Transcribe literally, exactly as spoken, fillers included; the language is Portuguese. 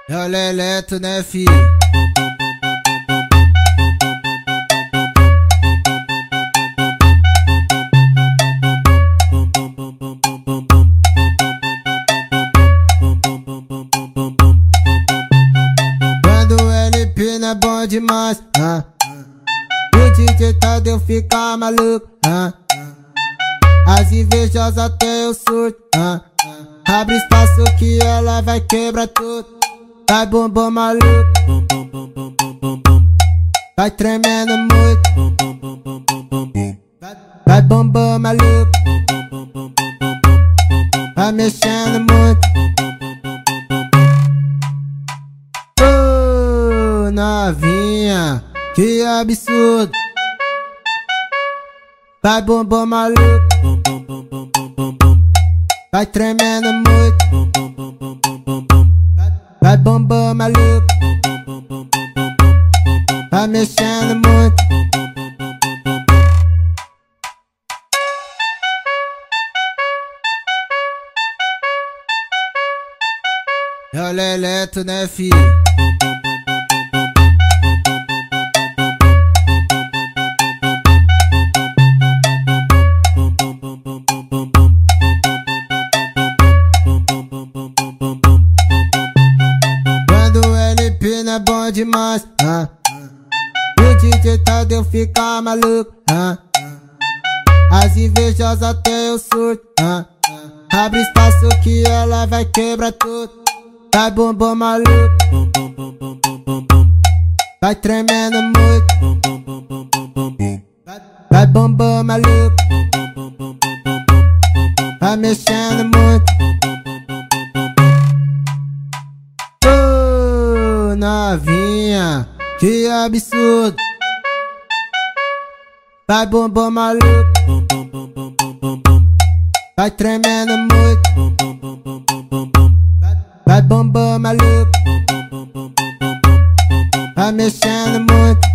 É o Leleto, né, fi? Quando o L P não é bom demais, ah. O D J Tadeu fica maluco, ah. As invejosas tem o surto, ah. Abre espaço que ela vai quebrar tudo. Vai bumbum maluco, vai tremendo muito, vai bumbum maluco, vai mexendo muito. Oh, novinha, que absurdo. Vai bumbum maluco, vai tremendo muito, vai bumbum maluco, vai mexendo muito. É o Leleto, né, fi? Quando o L P não é bom demais, ah. O D J Tadeu fica maluco, ah. As invejosas tem o surto, ah. Abre espaço que ela vai quebrar tudo. Vai bumbum maluco, vai tremendo muito, vai bumbum maluco, vai mexendo muito. Oh, novinha, que absurdo. Vai bumbum maluco, vai tremendo muito, vai bumbum maluco, vai mexendo muito.